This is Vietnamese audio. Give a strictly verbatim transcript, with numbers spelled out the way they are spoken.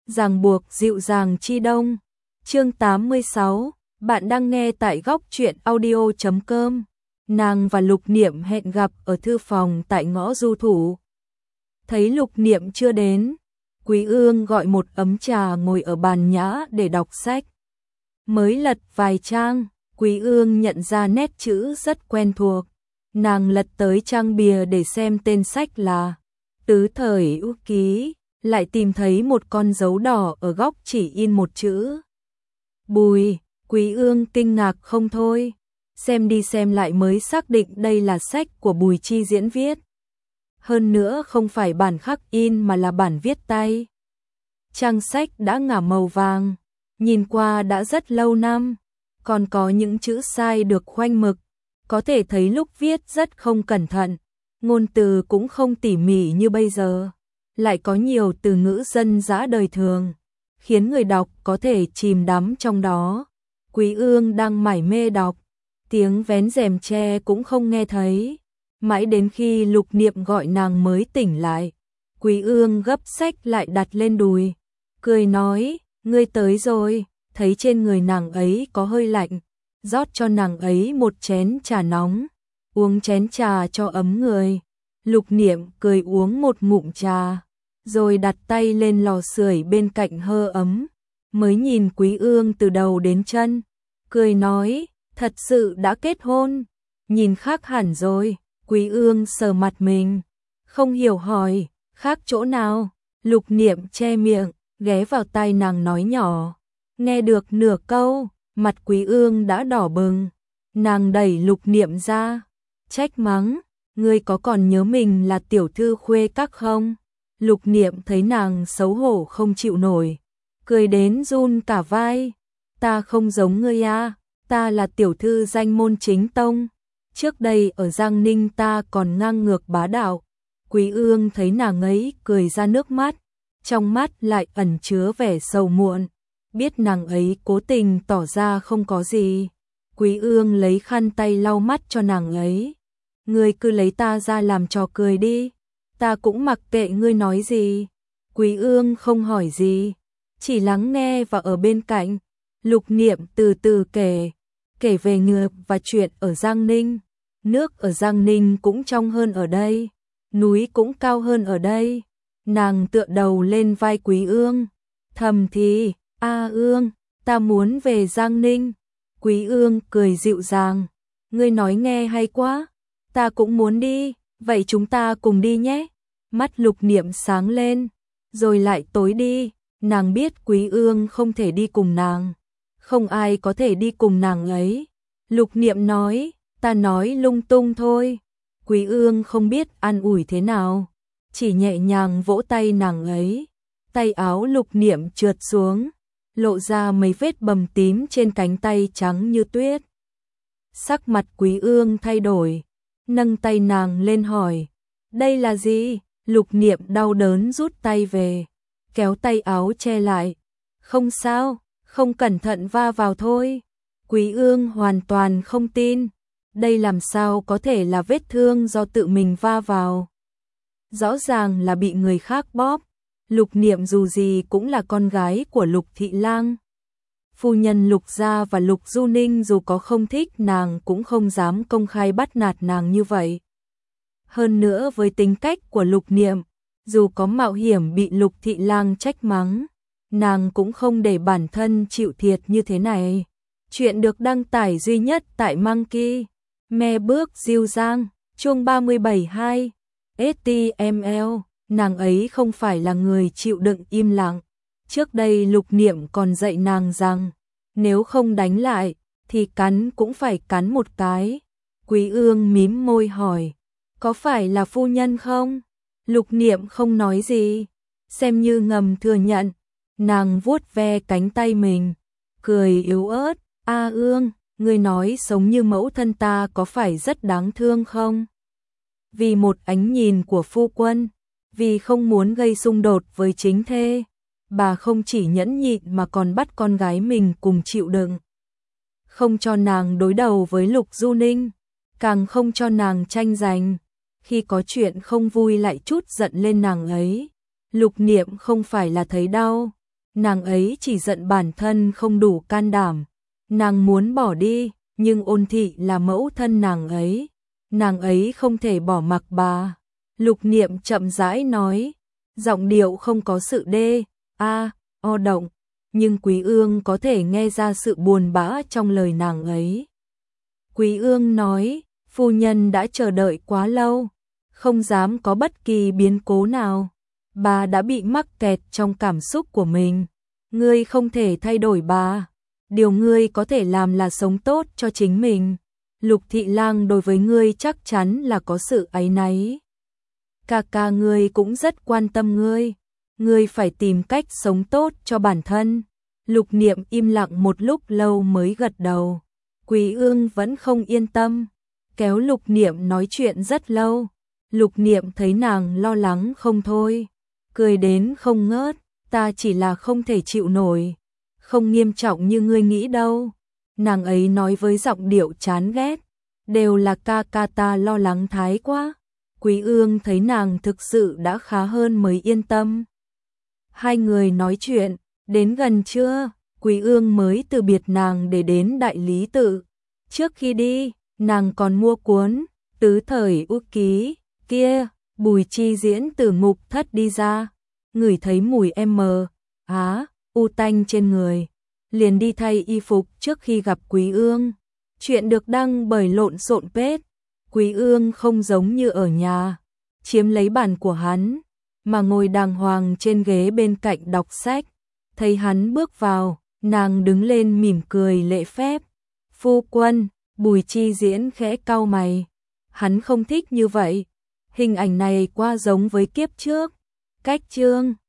ràng buộc dịu dàng chi đông. Chương tám mươi sáu, bạn đang nghe tại góc truyện audio chấm com. Nàng và Lục Niệm hẹn gặp ở thư phòng tại ngõ Du Thủ. Thấy Lục Niệm chưa đến, Quý Ương gọi một ấm trà ngồi ở bàn nhã để đọc sách. Mới lật vài trang, Quý Ương nhận ra nét chữ rất quen thuộc. Nàng lật tới trang bìa để xem tên sách là Tứ Thời Ưu Ký, lại tìm thấy một con dấu đỏ ở góc chỉ in một chữ Bùi. Quý Ương kinh ngạc không thôi, xem đi xem lại mới xác định đây là sách của Bùi Chi Diễn viết. Hơn nữa không phải bản khắc in mà là bản viết tay. Trang sách đã ngả màu vàng, nhìn qua đã rất lâu năm, còn có những chữ sai được khoanh mực, có thể thấy lúc viết rất không cẩn thận, ngôn từ cũng không tỉ mỉ như bây giờ, lại có nhiều từ ngữ dân dã đời thường, khiến người đọc có thể chìm đắm trong đó. Quý Ương đang mải mê đọc, tiếng vén rèm tre cũng không nghe thấy, mãi đến khi Lục Niệm gọi nàng mới tỉnh lại. Quý Ương gấp sách lại đặt lên đùi, cười nói, ngươi tới rồi. Thấy trên người nàng ấy có hơi lạnh, rót cho nàng ấy một chén trà nóng, uống chén trà cho ấm người. Lục Niệm cười uống một ngụm trà, rồi đặt tay lên lò sưởi bên cạnh hơ ấm, mới nhìn Quý Ương từ đầu đến chân, cười nói, thật sự đã kết hôn, nhìn khác hẳn rồi. Quý Ương sờ mặt mình, không hiểu hỏi, khác chỗ nào? Lục Niệm che miệng, ghé vào tai nàng nói nhỏ. Nghe được nửa câu, mặt Quý Ương đã đỏ bừng, nàng đẩy Lục Niệm ra, trách mắng, ngươi có còn nhớ mình là tiểu thư khuê các không? Lục Niệm thấy nàng xấu hổ không chịu nổi, cười đến run cả vai, ta không giống ngươi à, ta là tiểu thư danh môn chính tông, trước đây ở Giang Ninh ta còn ngang ngược bá đạo. Quý Ương thấy nàng ấy cười ra nước mắt, trong mắt lại ẩn chứa vẻ sầu muộn. Biết nàng ấy cố tình tỏ ra không có gì, Quý Ương lấy khăn tay lau mắt cho nàng ấy. Ngươi cứ lấy ta ra làm trò cười đi, ta cũng mặc kệ ngươi nói gì. Quý Ương không hỏi gì, chỉ lắng nghe và ở bên cạnh. Lục Niệm từ từ kể, kể về người và chuyện ở Giang Ninh. Nước ở Giang Ninh cũng trong hơn ở đây, núi cũng cao hơn ở đây. Nàng tựa đầu lên vai Quý Ương, thầm thì, A Ương, ta muốn về Giang Ninh. Quý Ương cười dịu dàng, ngươi nói nghe hay quá, ta cũng muốn đi, vậy chúng ta cùng đi nhé. Mắt Lục Niệm sáng lên, rồi lại tối đi, nàng biết Quý Ương không thể đi cùng nàng, không ai có thể đi cùng nàng ấy. Lục Niệm nói, ta nói lung tung thôi. Quý Ương không biết an ủi thế nào, chỉ nhẹ nhàng vỗ tay nàng ấy, tay áo Lục Niệm trượt xuống, lộ ra mấy vết bầm tím trên cánh tay trắng như tuyết. Sắc mặt Quý Ương thay đổi, nâng tay nàng lên hỏi, đây là gì? Lục Niệm đau đớn rút tay về, kéo tay áo che lại, không sao, không cẩn thận va vào thôi. Quý Ương hoàn toàn không tin, đây làm sao có thể là vết thương do tự mình va vào. Rõ ràng là bị người khác bóp. Lục Niệm dù gì cũng là con gái của Lục Thị Lang. Phu nhân Lục gia và Lục Du Ninh dù có không thích nàng cũng không dám công khai bắt nạt nàng như vậy. Hơn nữa với tính cách của Lục Niệm, dù có mạo hiểm bị Lục Thị Lang trách mắng, nàng cũng không để bản thân chịu thiệt như thế này. Chuyện được đăng tải duy nhất tại Monkey Me Bước Diêu Giang, chương ba mươi bảy hai, ét tê em lờ. Nàng ấy không phải là người chịu đựng im lặng. Trước đây Lục Niệm còn dạy nàng rằng, nếu không đánh lại, thì cắn cũng phải cắn một cái. Quý Ương mím môi hỏi, có phải là phu nhân không? Lục Niệm không nói gì, xem như ngầm thừa nhận. Nàng vuốt ve cánh tay mình, cười yếu ớt, A Ương, ngươi nói sống như mẫu thân ta có phải rất đáng thương không? Vì một ánh nhìn của phu quân, vì không muốn gây xung đột với chính thê, bà không chỉ nhẫn nhịn mà còn bắt con gái mình cùng chịu đựng. Không cho nàng đối đầu với Lục Du Ninh, càng không cho nàng tranh giành. Khi có chuyện không vui lại chút giận lên nàng ấy. Lục Niệm không phải là thấy đau, nàng ấy chỉ giận bản thân không đủ can đảm. Nàng muốn bỏ đi, nhưng Ôn Thị là mẫu thân nàng ấy, nàng ấy không thể bỏ mặc bà. Lục Niệm chậm rãi nói, giọng điệu không có sự đê, a, o động, nhưng Quý Ương có thể nghe ra sự buồn bã trong lời nàng ấy. Quý Ương nói, phu nhân đã chờ đợi quá lâu, không dám có bất kỳ biến cố nào. Bà đã bị mắc kẹt trong cảm xúc của mình. Ngươi không thể thay đổi bà. Điều ngươi có thể làm là sống tốt cho chính mình. Lục Thị Lang đối với ngươi chắc chắn là có sự áy náy. Ca ca ngươi cũng rất quan tâm ngươi. Ngươi phải tìm cách sống tốt cho bản thân. Lục Niệm im lặng một lúc lâu mới gật đầu. Quý Ương vẫn không yên tâm, kéo Lục Niệm nói chuyện rất lâu. Lục Niệm thấy nàng lo lắng không thôi, cười đến không ngớt, ta chỉ là không thể chịu nổi, không nghiêm trọng như ngươi nghĩ đâu. Nàng ấy nói với giọng điệu chán ghét, đều là ca ca ta lo lắng thái quá. Quý Ương thấy nàng thực sự đã khá hơn mới yên tâm. Hai người nói chuyện, đến gần trưa, Quý Ương mới từ biệt nàng để đến Đại Lý Tự. Trước khi đi, nàng còn mua cuốn Tứ Thời Út Ký kia. Bùi Chi Diễn từ ngục thất đi ra, ngửi thấy mùi em á u tanh trên người, liền đi thay y phục trước khi gặp Quý Ương. Chuyện được đăng bởi Lộn Xộn Page. Quý Ương không giống như ở nhà, chiếm lấy bàn của hắn, mà ngồi đàng hoàng trên ghế bên cạnh đọc sách. Thấy hắn bước vào, nàng đứng lên mỉm cười lễ phép. Phu quân, Bùi Chi Diễn khẽ cau mày. Hắn không thích như vậy. Hình ảnh này quá giống với kiếp trước. Cách chương